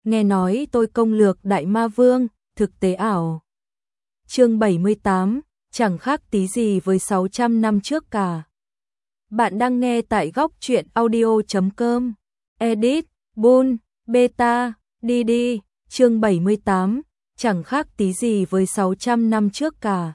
nghe nói tôi công lược Đại Ma Vương, thực tế ảo. Chương 78, chẳng khác tí gì với 600 năm trước cả. Bạn đang nghe tại góc truyện audio.com. Edit, Boon, Beta, Didi, chương 78, chẳng khác tí gì với 600 năm trước cả.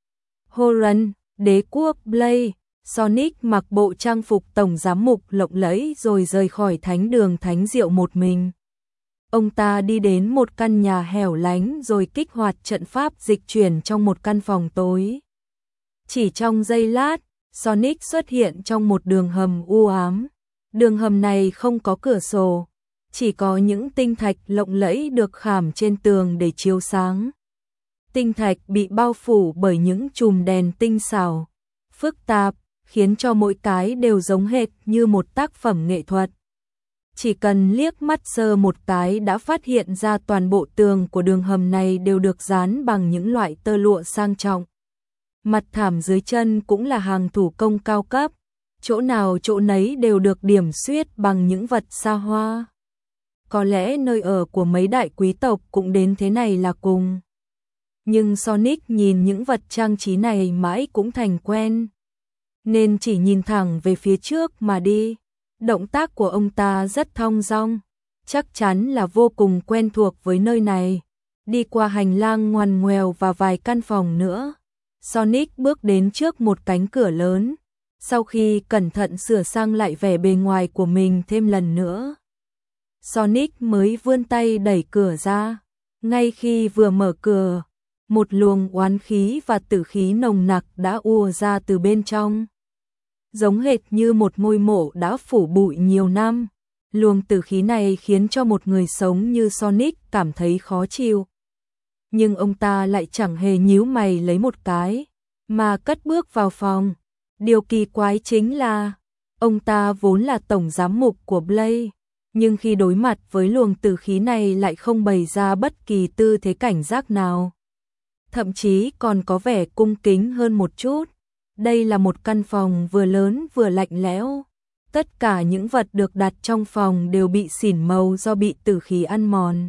Horan, đế quốc Blade, Sonic mặc bộ trang phục tổng giám mục lộng lẫy rồi rời khỏi thánh đường thánh diệu một mình. Ông ta đi đến một căn nhà hẻo lánh rồi kích hoạt trận pháp dịch chuyển trong một căn phòng tối. Chỉ trong giây lát, Sonic xuất hiện trong một đường hầm u ám. Đường hầm này không có cửa sổ, chỉ có những tinh thạch lộng lẫy được khảm trên tường để chiếu sáng. Tinh thạch bị bao phủ bởi những chùm đèn tinh xảo, phức tạp, khiến cho mỗi cái đều giống hệt như một tác phẩm nghệ thuật. Chỉ cần liếc mắt sơ một cái đã phát hiện ra toàn bộ tường của đường hầm này đều được dán bằng những loại tơ lụa sang trọng. Mặt thảm dưới chân cũng là hàng thủ công cao cấp, chỗ nào chỗ nấy đều được điểm xuyết bằng những vật xa hoa. Có lẽ nơi ở của mấy đại quý tộc cũng đến thế này là cùng. Nhưng Sonic nhìn những vật trang trí này mãi cũng thành quen, nên chỉ nhìn thẳng về phía trước mà đi. Động tác của ông ta rất thong dong, chắc chắn là vô cùng quen thuộc với nơi này. Đi qua hành lang ngoằn ngoèo và vài căn phòng nữa, Sonic bước đến trước một cánh cửa lớn. Sau khi cẩn thận sửa sang lại vẻ bề ngoài của mình thêm lần nữa, Sonic mới vươn tay đẩy cửa ra. Ngay khi vừa mở cửa, một luồng oán khí và tử khí nồng nặc đã ùa ra từ bên trong. Giống hệt như một ngôi mộ đã phủ bụi nhiều năm. Luồng tử khí này khiến cho một người sống như Sonic cảm thấy khó chịu. Nhưng ông ta lại chẳng hề nhíu mày lấy một cái, mà cất bước vào phòng. Điều kỳ quái chính là, ông ta vốn là tổng giám mục của Blade, nhưng khi đối mặt với luồng tử khí này lại không bày ra bất kỳ tư thế cảnh giác nào. Thậm chí còn có vẻ cung kính hơn một chút. Đây là một căn phòng vừa lớn vừa lạnh lẽo. Tất cả những vật được đặt trong phòng đều bị xỉn màu do bị tử khí ăn mòn.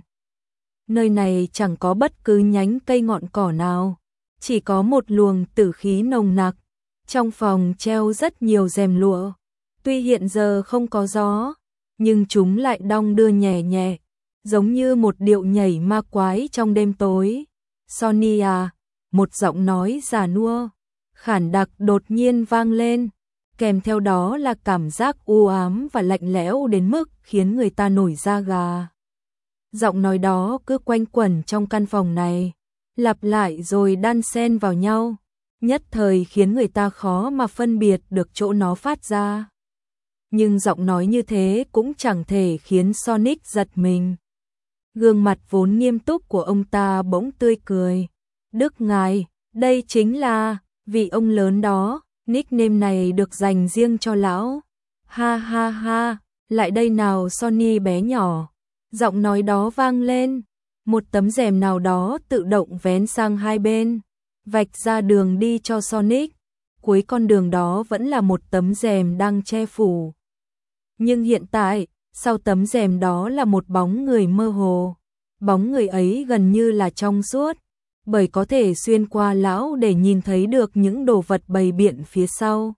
Nơi này chẳng có bất cứ nhánh cây ngọn cỏ nào, chỉ có một luồng tử khí nồng nặc. Trong phòng treo rất nhiều rèm lụa. Tuy hiện giờ không có gió, nhưng chúng lại đong đưa nhẹ nhẹ, giống như một điệu nhảy ma quái trong đêm tối. Sonia, một giọng nói già nua, khản đặc đột nhiên vang lên, kèm theo đó là cảm giác u ám và lạnh lẽo đến mức khiến người ta nổi da gà. Giọng nói đó cứ quanh quẩn trong căn phòng này, lặp lại rồi đan xen vào nhau, nhất thời khiến người ta khó mà phân biệt được chỗ nó phát ra. Nhưng giọng nói như thế cũng chẳng thể khiến Sonic giật mình. Gương mặt vốn nghiêm túc của ông ta bỗng tươi cười. Đức ngài, đây chính là vị ông lớn đó, nickname này được dành riêng cho lão. Ha ha ha, lại đây nào Sonny bé nhỏ. Giọng nói đó vang lên, một tấm rèm nào đó tự động vén sang hai bên, vạch ra đường đi cho Sonic. Cuối con đường đó vẫn là một tấm rèm đang che phủ. Nhưng hiện tại, sau tấm rèm đó là một bóng người mơ hồ. Bóng người ấy gần như là trong suốt, bởi có thể xuyên qua lão để nhìn thấy được những đồ vật bày biện phía sau.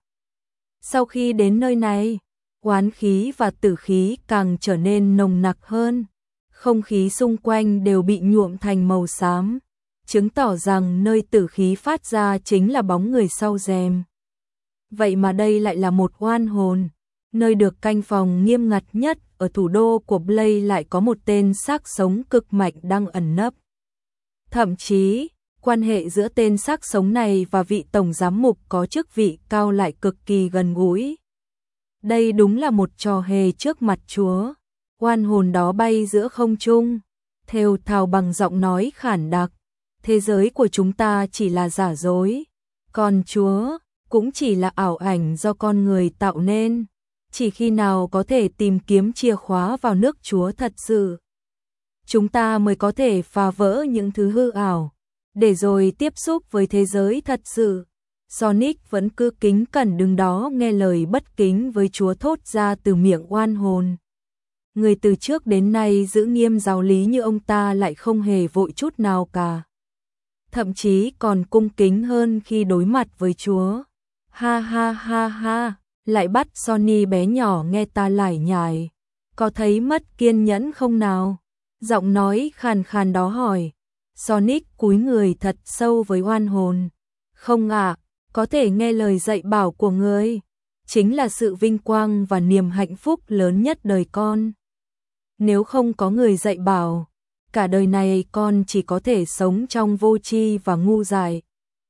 Sau khi đến nơi này, oán khí và tử khí càng trở nên nồng nặc hơn. Không khí xung quanh đều bị nhuộm thành màu xám, chứng tỏ rằng nơi tử khí phát ra chính là bóng người sau rèm. Vậy mà đây lại là một oan hồn. Nơi được canh phòng nghiêm ngặt nhất ở thủ đô của Blade lại có một tên xác sống cực mạnh đang ẩn nấp. Thậm chí, quan hệ giữa tên xác sống này và vị tổng giám mục có chức vị cao lại cực kỳ gần gũi. Đây đúng là một trò hề trước mặt Chúa. Oan hồn đó bay giữa không trung, thều thào bằng giọng nói khản đặc. Thế giới của chúng ta chỉ là giả dối, còn Chúa cũng chỉ là ảo ảnh do con người tạo nên. Chỉ khi nào có thể tìm kiếm chìa khóa vào nước Chúa thật sự, chúng ta mới có thể phá vỡ những thứ hư ảo, để rồi tiếp xúc với thế giới thật sự. Sonic vẫn cứ kính cẩn đứng đó nghe lời bất kính với Chúa thốt ra từ miệng oan hồn. người từ trước đến nay giữ nghiêm giáo lý như ông ta lại không hề vội chút nào cả. Thậm chí còn cung kính hơn khi đối mặt với Chúa. Ha ha ha ha, lại bắt Sonny bé nhỏ nghe ta lải nhải. Có thấy mất kiên nhẫn không nào? Giọng nói khàn khàn đó hỏi. Sonic cúi người thật sâu với oan hồn. Không ạ, có thể nghe lời dạy bảo của người. Chính là sự vinh quang và niềm hạnh phúc lớn nhất đời con. Nếu không có người dạy bảo, cả đời này con chỉ có thể sống trong vô tri và ngu dại.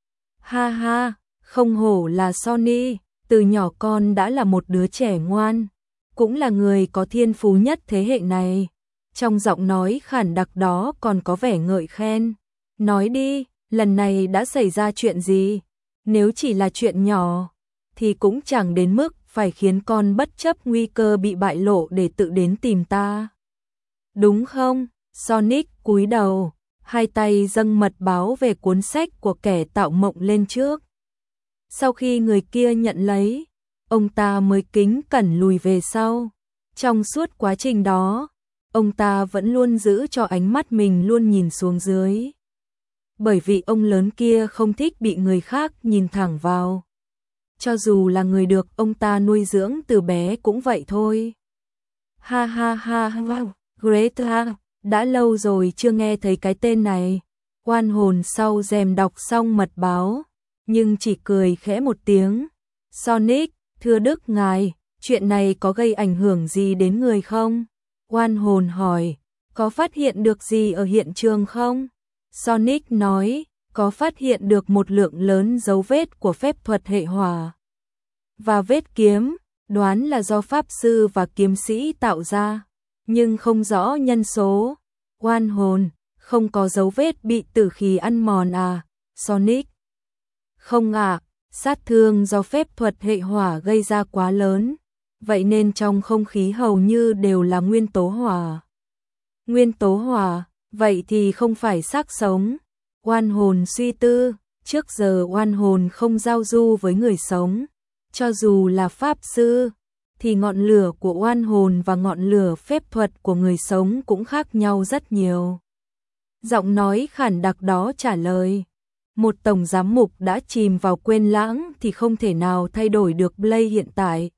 Ha ha, không hổ là Sonny, từ nhỏ con đã là một đứa trẻ ngoan, cũng là người có thiên phú nhất thế hệ này. Trong giọng nói khản đặc đó còn có vẻ ngợi khen. Nói đi, lần này đã xảy ra chuyện gì? Nếu chỉ là chuyện nhỏ, thì cũng chẳng đến mức phải khiến con bất chấp nguy cơ bị bại lộ để tự đến tìm ta. Đúng không? Sonic cúi đầu, hai tay dâng mật báo về cuốn sách của kẻ tạo mộng lên trước. Sau khi người kia nhận lấy, ông ta mới kính cẩn lùi về sau. Trong suốt quá trình đó, ông ta vẫn luôn giữ cho ánh mắt mình luôn nhìn xuống dưới. Bởi vì ông lớn kia không thích bị người khác nhìn thẳng vào. Cho dù là người được ông ta nuôi dưỡng từ bé cũng vậy thôi. Ha ha ha, wow, Greta, đã lâu rồi chưa nghe thấy cái tên này. Oan hồn sau rèm đọc xong mật báo, nhưng chỉ cười khẽ một tiếng. Sonic, thưa Đức ngài, chuyện này có gây ảnh hưởng gì đến người không? Oan hồn hỏi, có phát hiện được gì ở hiện trường không? Sonic nói, có phát hiện được một lượng lớn dấu vết của phép thuật hệ hỏa. Và vết kiếm, đoán là do pháp sư và kiếm sĩ tạo ra, nhưng không rõ nhân số. Oan hồn, không có dấu vết bị tử khí ăn mòn à? Sonic, không ạ, sát thương do phép thuật hệ hỏa gây ra quá lớn, vậy nên trong không khí hầu như đều là nguyên tố hỏa. Nguyên tố hỏa, vậy thì không phải xác sống. Oan hồn suy tư, trước giờ oan hồn không giao du với người sống. Cho dù là pháp sư, thì ngọn lửa của oan hồn và ngọn lửa phép thuật của người sống cũng khác nhau rất nhiều. Giọng nói khản đặc đó trả lời. Một tổng giám mục đã chìm vào quên lãng thì không thể nào thay đổi được Blade hiện tại.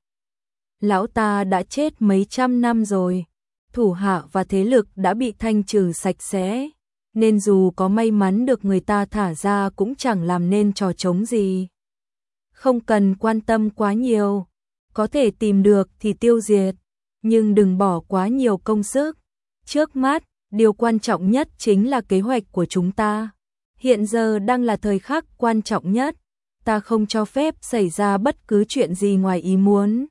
Lão ta đã chết mấy trăm năm rồi, thủ hạ và thế lực đã bị thanh trừ sạch sẽ, nên dù có may mắn được người ta thả ra cũng chẳng làm nên trò trống gì. Không cần quan tâm quá nhiều, có thể tìm được thì tiêu diệt, nhưng đừng bỏ quá nhiều công sức. Trước mắt, điều quan trọng nhất chính là kế hoạch của chúng ta. Hiện giờ đang là thời khắc quan trọng nhất, ta không cho phép xảy ra bất cứ chuyện gì ngoài ý muốn.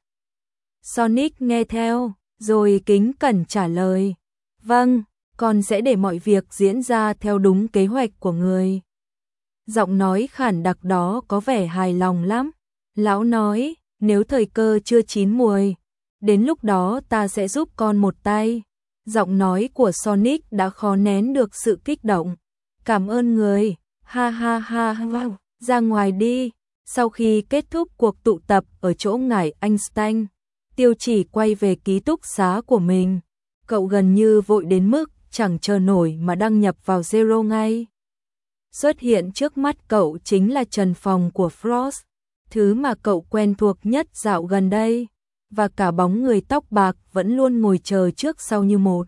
Sonic nghe theo, rồi kính cẩn trả lời. Vâng, con sẽ để mọi việc diễn ra theo đúng kế hoạch của người. Giọng nói khản đặc đó có vẻ hài lòng lắm. Lão nói, nếu thời cơ chưa chín muồi, đến lúc đó ta sẽ giúp con một tay. Giọng nói của Sonic đã khó nén được sự kích động. Cảm ơn người, ha ha ha, wow, ra ngoài đi. Sau khi kết thúc cuộc tụ tập ở chỗ ngải Einstein, Tiêu Chỉ quay về ký túc xá của mình. Cậu gần như vội đến mức chẳng chờ nổi mà đăng nhập vào Zero ngay. Xuất hiện trước mắt cậu chính là trần phòng của Frost, thứ mà cậu quen thuộc nhất dạo gần đây, và cả bóng người tóc bạc vẫn luôn ngồi chờ trước sau như một.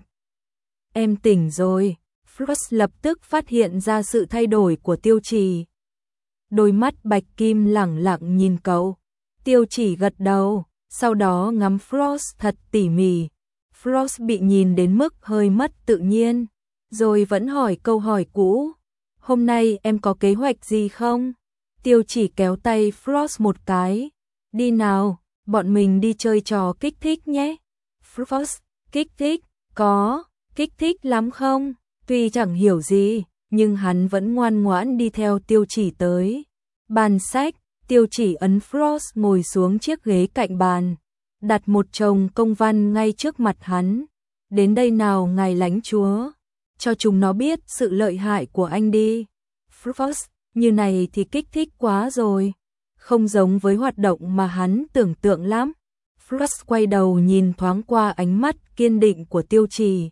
Em tỉnh rồi. Frost lập tức phát hiện ra sự thay đổi của Tiêu Chỉ. Đôi mắt bạch kim lẳng lặng nhìn cậu. Tiêu Chỉ gật đầu, sau đó ngắm Frost thật tỉ mỉ. Frost bị nhìn đến mức hơi mất tự nhiên, rồi vẫn hỏi câu hỏi cũ. Hôm nay em có kế hoạch gì không? Tiêu Chỉ kéo tay Frost một cái. Đi nào, bọn mình đi chơi trò kích thích nhé. Frost, kích thích, có, kích thích lắm không? Tuy chẳng hiểu gì, nhưng hắn vẫn ngoan ngoãn đi theo Tiêu Chỉ tới. Bàn sách, Tiêu Chỉ ấn Frost ngồi xuống chiếc ghế cạnh bàn, đặt một chồng công văn ngay trước mặt hắn. Đến đây nào ngài lãnh chúa, cho chúng nó biết sự lợi hại của anh đi. Frost, như này thì kích thích quá rồi, không giống với hoạt động mà hắn tưởng tượng lắm. Frost quay đầu nhìn thoáng qua ánh mắt kiên định của Tiêu Chỉ.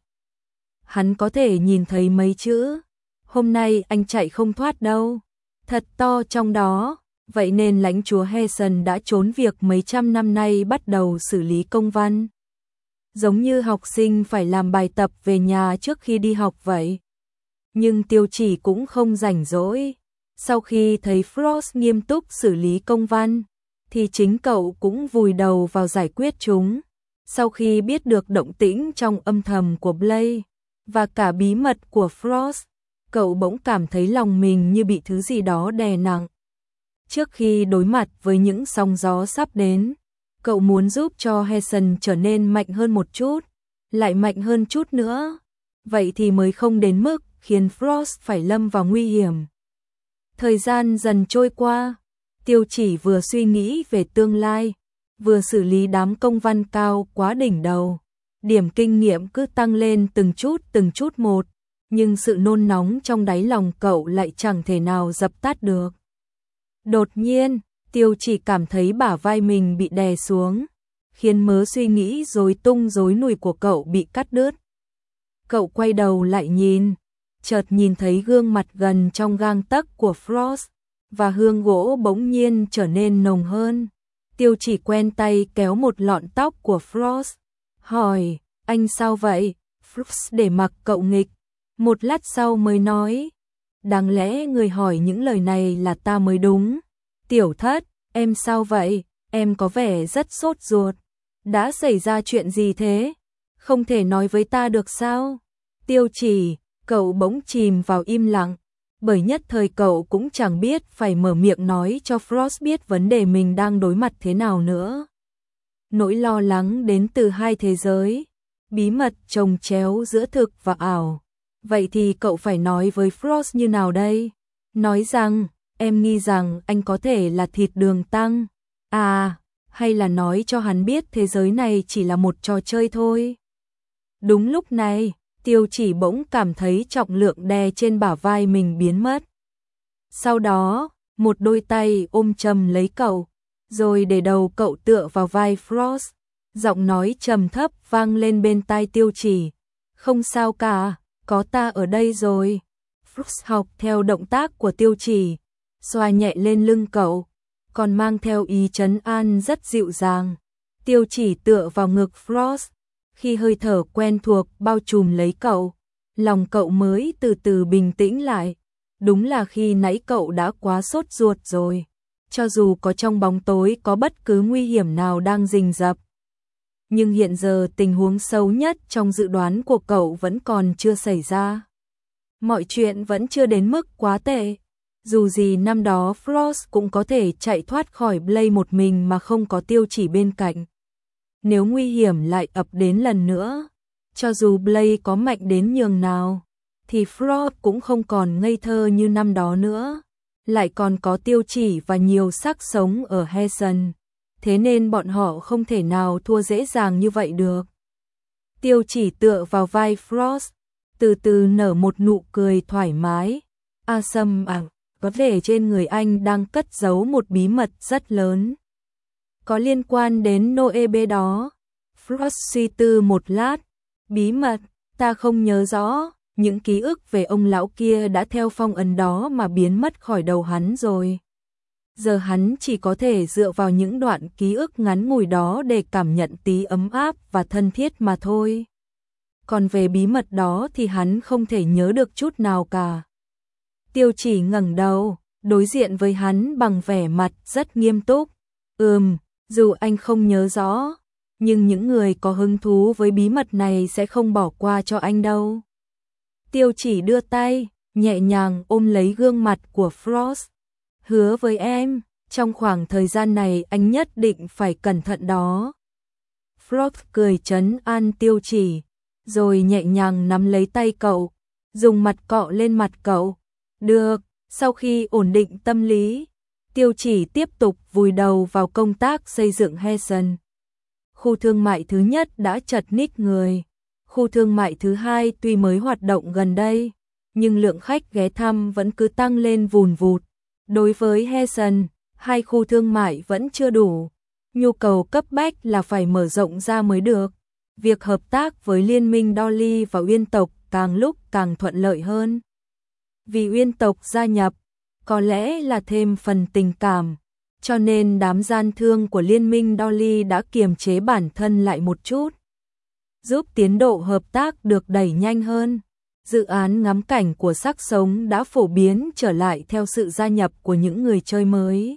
Hắn có thể nhìn thấy mấy chữ, hôm nay anh chạy không thoát đâu, thật to trong đó, vậy nên lãnh chúa Heason đã trốn việc mấy trăm năm nay bắt đầu xử lý công văn. Giống như học sinh phải làm bài tập về nhà trước khi đi học vậy. Nhưng Tiêu Chỉ cũng không rảnh rỗi. Sau khi thấy Frost nghiêm túc xử lý công văn, thì chính cậu cũng vùi đầu vào giải quyết chúng. Sau khi biết được động tĩnh trong âm thầm của Blaze và cả bí mật của Frost, cậu bỗng cảm thấy lòng mình như bị thứ gì đó đè nặng. Trước khi đối mặt với những sóng gió sắp đến, cậu muốn giúp cho Heason trở nên mạnh hơn một chút, lại mạnh hơn chút nữa. Vậy thì mới không đến mức khiến Frost phải lâm vào nguy hiểm. Thời gian dần trôi qua, Tiêu Chỉ vừa suy nghĩ về tương lai, vừa xử lý đám công văn cao quá đỉnh đầu. Điểm kinh nghiệm cứ tăng lên từng chút một, nhưng sự nôn nóng trong đáy lòng cậu lại chẳng thể nào dập tắt được. Đột nhiên, Tiêu Chỉ cảm thấy bả vai mình bị đè xuống, khiến mớ suy nghĩ rối tung rối nùi của cậu bị cắt đứt. Cậu quay đầu lại nhìn, chợt nhìn thấy gương mặt gần trong gang tấc của Frost, và hương gỗ bỗng nhiên trở nên nồng hơn. Tiêu Chỉ quen tay kéo một lọn tóc của Frost, hỏi, anh sao vậy? Frost để mặc cậu nghịch, một lát sau mới nói, đáng lẽ người hỏi những lời này là ta mới đúng. Tiểu Thất, em sao vậy? Em có vẻ rất sốt ruột. Đã xảy ra chuyện gì thế? Không thể nói với ta được sao? Tiêu Chỉ, cậu bỗng chìm vào im lặng, bởi nhất thời cậu cũng chẳng biết phải mở miệng nói cho Frost biết vấn đề mình đang đối mặt thế nào nữa. Nỗi lo lắng đến từ hai thế giới, bí mật chồng chéo giữa thực và ảo. Vậy thì cậu phải nói với Frost như nào đây? Nói rằng, em nghi rằng anh có thể là thịt đường tăng. À, hay là nói cho hắn biết thế giới này chỉ là một trò chơi thôi. Đúng lúc này, Tiêu Chỉ bỗng cảm thấy trọng lượng đè trên bả vai mình biến mất. Sau đó, một đôi tay ôm chầm lấy cậu, rồi để đầu cậu tựa vào vai Frost. Giọng nói trầm thấp vang lên bên tai Tiêu Chỉ. Không sao cả, có ta ở đây rồi. Frost học theo động tác của Tiêu Chỉ, xoa nhẹ lên lưng cậu, còn mang theo ý trấn an rất dịu dàng. Tiêu Chỉ tựa vào ngực Frost, khi hơi thở quen thuộc bao trùm lấy cậu, lòng cậu mới từ từ bình tĩnh lại. Đúng là khi nãy cậu đã quá sốt ruột rồi, cho dù có trong bóng tối có bất cứ nguy hiểm nào đang rình rập. Nhưng hiện giờ tình huống xấu nhất trong dự đoán của cậu vẫn còn chưa xảy ra. Mọi chuyện vẫn chưa đến mức quá tệ. Dù gì năm đó Frost cũng có thể chạy thoát khỏi Blaze một mình mà không có Tiêu Chỉ bên cạnh. Nếu nguy hiểm lại ập đến lần nữa, cho dù Blaze có mạnh đến nhường nào, thì Frost cũng không còn ngây thơ như năm đó nữa. Lại còn có Tiêu Chỉ và nhiều xác sống ở Heason, thế nên bọn họ không thể nào thua dễ dàng như vậy được. Tiêu Chỉ tựa vào vai Frost, từ từ nở một nụ cười thoải mái. Sâm có vẻ trên người anh đang cất giấu một bí mật rất lớn. Có liên quan đến Noebe đó. Frost suy tư một lát. Bí mật, ta không nhớ rõ. Những ký ức về ông lão kia đã theo phong ấn đó mà biến mất khỏi đầu hắn rồi. Giờ hắn chỉ có thể dựa vào những đoạn ký ức ngắn ngủi đó để cảm nhận tí ấm áp và thân thiết mà thôi. Còn về bí mật đó thì hắn không thể nhớ được chút nào cả. Tiêu Chỉ ngẩng đầu, đối diện với hắn bằng vẻ mặt rất nghiêm túc. Dù anh không nhớ rõ, nhưng những người có hứng thú với bí mật này sẽ không bỏ qua cho anh đâu. Tiêu Chỉ đưa tay, nhẹ nhàng ôm lấy gương mặt của Frost. Hứa với em, trong khoảng thời gian này anh nhất định phải cẩn thận đó. Frost cười trấn an Tiêu Chỉ, rồi nhẹ nhàng nắm lấy tay cậu, dùng mặt cọ lên mặt cậu. Được, sau khi ổn định tâm lý, Tiêu Chỉ tiếp tục vùi đầu vào công tác xây dựng Heason. Khu thương mại thứ nhất đã chật ních người. Khu thương mại thứ hai tuy mới hoạt động gần đây, nhưng lượng khách ghé thăm vẫn cứ tăng lên vùn vụt. Đối với Heason, hai khu thương mại vẫn chưa đủ. Nhu cầu cấp bách là phải mở rộng ra mới được. Việc hợp tác với Liên minh Dolly và Uyên tộc càng lúc càng thuận lợi hơn. Vì Uyên tộc gia nhập, có lẽ là thêm phần tình cảm, cho nên đám gian thương của Liên minh Dolly đã kiềm chế bản thân lại một chút, giúp tiến độ hợp tác được đẩy nhanh hơn. Dự án ngắm cảnh của Sắc Sống đã phổ biến trở lại theo sự gia nhập của những người chơi mới,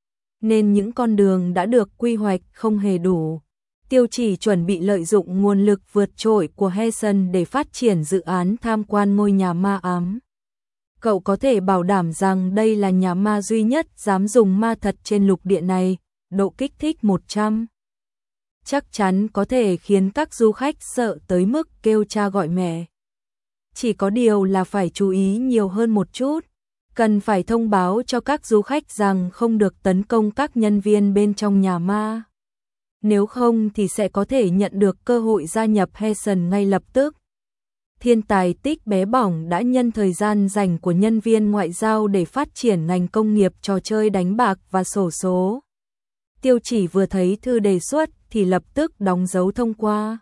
nên những con đường đã được quy hoạch không hề đủ. Tiêu Chỉ chuẩn bị lợi dụng nguồn lực vượt trội của Heason để phát triển dự án tham quan ngôi nhà ma ám. Cậu có thể bảo đảm rằng đây là nhà ma duy nhất dám dùng ma thật trên lục địa này, độ kích thích 100. Chắc chắn có thể khiến các du khách sợ tới mức kêu cha gọi mẹ. Chỉ có điều là phải chú ý nhiều hơn một chút, cần phải thông báo cho các du khách rằng không được tấn công các nhân viên bên trong nhà ma. Nếu không thì sẽ có thể nhận được cơ hội gia nhập Heason ngay lập tức. Thiên tài tích bé bỏng đã nhân thời gian rảnh của nhân viên ngoại giao để phát triển ngành công nghiệp trò chơi đánh bạc và xổ số. Tiêu Chỉ vừa thấy thư đề xuất thì lập tức đóng dấu thông qua.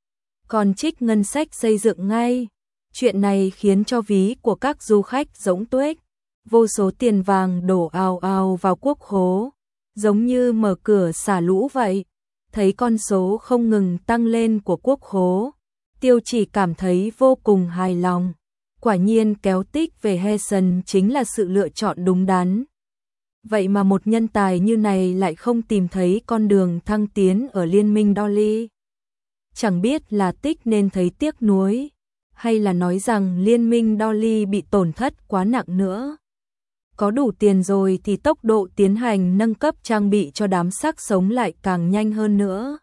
Còn trích ngân sách xây dựng ngay. Chuyện này khiến cho ví của các du khách rỗng tuếch. Vô số tiền vàng đổ ào ào vào quốc khố, giống như mở cửa xả lũ vậy. Thấy con số không ngừng tăng lên của quốc khố, Tiêu Chỉ cảm thấy vô cùng hài lòng. Quả nhiên kéo tích về Heason chính là sự lựa chọn đúng đắn. Vậy mà một nhân tài như này lại không tìm thấy con đường thăng tiến ở Liên minh Dolly. Chẳng biết là tích nên thấy tiếc nuối, hay là nói rằng Liên minh Dolly bị tổn thất quá nặng nữa. Có đủ tiền rồi thì tốc độ tiến hành nâng cấp trang bị cho đám Sắc Sống lại càng nhanh hơn nữa.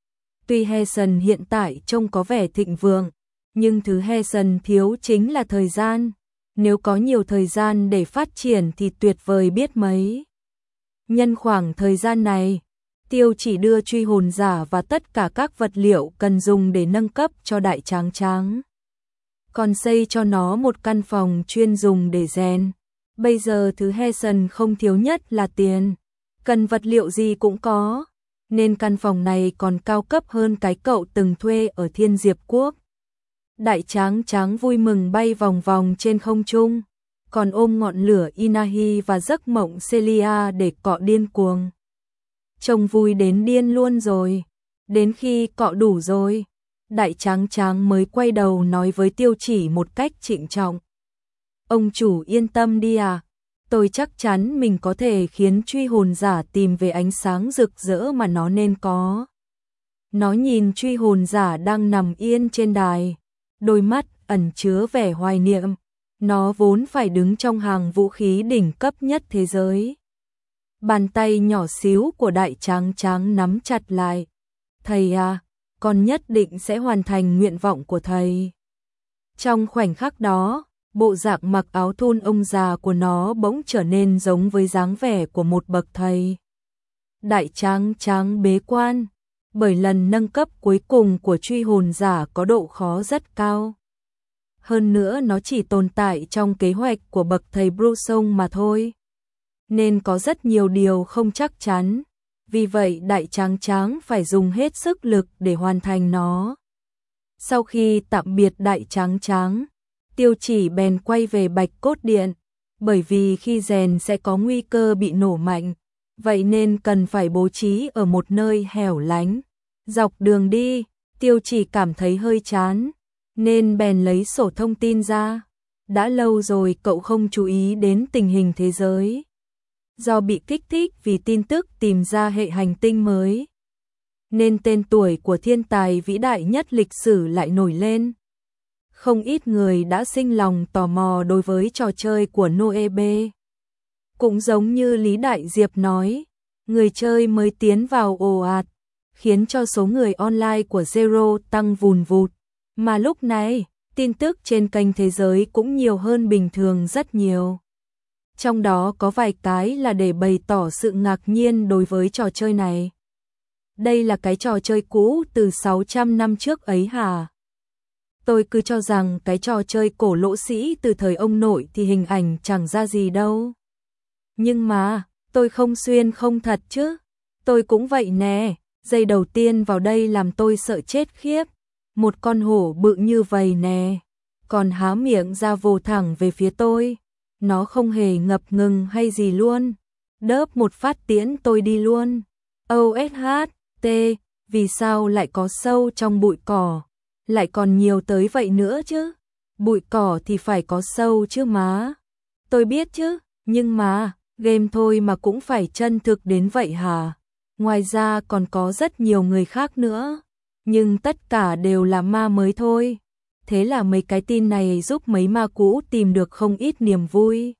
Tuy Heason hiện tại trông có vẻ thịnh vượng, nhưng thứ Heason thiếu chính là thời gian. Nếu có nhiều thời gian để phát triển thì tuyệt vời biết mấy. Nhân khoảng thời gian này, Tiêu Chỉ đưa truy hồn giả và tất cả các vật liệu cần dùng để nâng cấp cho đại tráng tráng. Còn xây cho nó một căn phòng chuyên dùng để rèn. Bây giờ thứ Heason không thiếu nhất là tiền. Cần vật liệu gì cũng có, nên căn phòng này còn cao cấp hơn cái cậu từng thuê ở Thiên Diệp Quốc. Đại tráng tráng vui mừng bay vòng vòng trên không trung, còn ôm ngọn lửa Inahi và giấc mộng Celia để cọ điên cuồng. Trông vui đến điên luôn rồi. Đến khi cọ đủ rồi, đại tráng tráng mới quay đầu nói với Tiêu Chỉ một cách trịnh trọng. Ông chủ yên tâm đi à, tôi chắc chắn mình có thể khiến truy hồn giả tìm về ánh sáng rực rỡ mà nó nên có. Nó nhìn truy hồn giả đang nằm yên trên đài, đôi mắt ẩn chứa vẻ hoài niệm. Nó vốn phải đứng trong hàng vũ khí đỉnh cấp nhất thế giới. Bàn tay nhỏ xíu của đại tráng tráng nắm chặt lại. Thầy à, con nhất định sẽ hoàn thành nguyện vọng của thầy. Trong khoảnh khắc đó, bộ dạng mặc áo thun ông già của nó bỗng trở nên giống với dáng vẻ của một bậc thầy. Đại tráng tráng bế quan, bởi lần nâng cấp cuối cùng của truy hồn giả có độ khó rất cao. Hơn nữa nó chỉ tồn tại trong kế hoạch của bậc thầy Brusong mà thôi. Nên có rất nhiều điều không chắc chắn. Vì vậy đại tráng tráng phải dùng hết sức lực để hoàn thành nó. Sau khi tạm biệt đại tráng tráng, Tiêu Chỉ bèn quay về Bạch Cốt Điện. Bởi vì khi rèn sẽ có nguy cơ bị nổ mạnh, vậy nên cần phải bố trí ở một nơi hẻo lánh. Dọc đường đi, Tiêu Chỉ cảm thấy hơi chán, nên bèn lấy sổ thông tin ra. Đã lâu rồi cậu không chú ý đến tình hình thế giới. Do bị kích thích vì tin tức tìm ra hệ hành tinh mới, nên tên tuổi của thiên tài vĩ đại nhất lịch sử lại nổi lên. Không ít người đã sinh lòng tò mò đối với trò chơi của Noebe. Cũng giống như Lý Đại Diệp nói, người chơi mới tiến vào ồ ạt, khiến cho số người online của Zero tăng vùn vụt. Mà lúc này, tin tức trên kênh thế giới cũng nhiều hơn bình thường rất nhiều. Trong đó có vài cái là để bày tỏ sự ngạc nhiên đối với trò chơi này. Đây là cái trò chơi cũ từ 600 năm trước ấy hả? Tôi cứ cho rằng cái trò chơi cổ lỗ sĩ từ thời ông nội thì hình ảnh chẳng ra gì đâu. Nhưng mà, tôi không xuyên không thật chứ. Tôi cũng vậy nè, giây đầu tiên vào đây làm tôi sợ chết khiếp. Một con hổ bự như vậy nè, còn há miệng ra vồ thẳng về phía tôi. Nó không hề ngập ngừng hay gì luôn. Đớp một phát tiễn tôi đi luôn. OSHT, vì sao lại có sâu trong bụi cỏ? Lại còn nhiều tới vậy nữa chứ? Bụi cỏ thì phải có sâu chứ má. Tôi biết chứ, nhưng mà, game thôi mà cũng phải chân thực đến vậy hả? Ngoài ra còn có rất nhiều người khác nữa. Nhưng tất cả đều là ma mới thôi. Thế là mấy cái tin này giúp mấy ma cũ tìm được không ít niềm vui.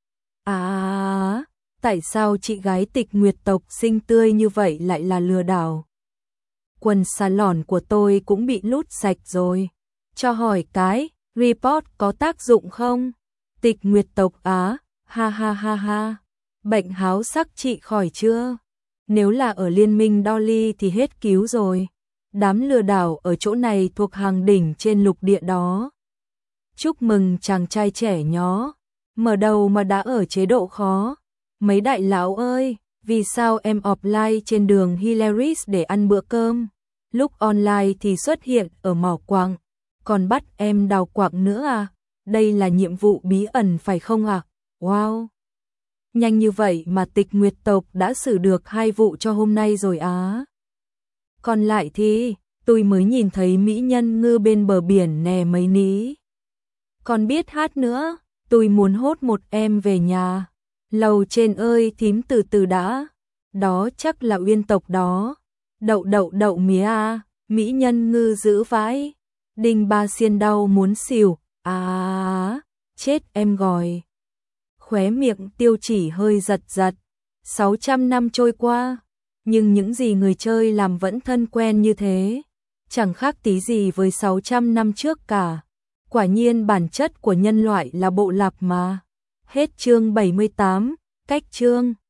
Tại sao chị gái Tịch Nguyệt tộc xinh tươi như vậy lại là lừa đảo? Quần xà lòn của tôi cũng bị lút sạch rồi. Cho hỏi cái, report có tác dụng không? Tịch Nguyệt tộc ha ha ha ha. Bệnh háo sắc chị khỏi chưa? Nếu là ở Liên minh Dolly thì hết cứu rồi. Đám lừa đảo ở chỗ này thuộc hàng đỉnh trên lục địa đó. Chúc mừng chàng trai trẻ nhó. Mở đầu mà đã ở chế độ khó. Mấy đại lão ơi, vì sao em offline trên đường Hilaris để ăn bữa cơm? Lúc online thì xuất hiện ở mỏ quặng, còn bắt em đào quặng nữa à? Đây là nhiệm vụ bí ẩn phải không ạ? Wow! Nhanh như vậy mà Tịch Nguyệt tộc đã xử được 2 vụ cho hôm nay rồi á. Còn lại thì, tôi mới nhìn thấy mỹ nhân ngư bên bờ biển nè mấy ní. Còn biết hát nữa, tôi muốn hốt một em về nhà. Lầu trên ơi thím từ từ đã. Đó chắc là Uyên tộc đó. Đậu mía à, mỹ nhân ngư giữ vãi. Đinh Ba Xiên đau muốn xỉu. Chết em gọi. Khóe miệng Tiêu Chỉ hơi giật giật. 600 năm trôi qua, nhưng những gì người chơi làm vẫn thân quen như thế. Chẳng khác tí gì với 600 năm trước cả. Quả nhiên bản chất của nhân loại là bộ lặp mà. Hết chương 78, cách chương.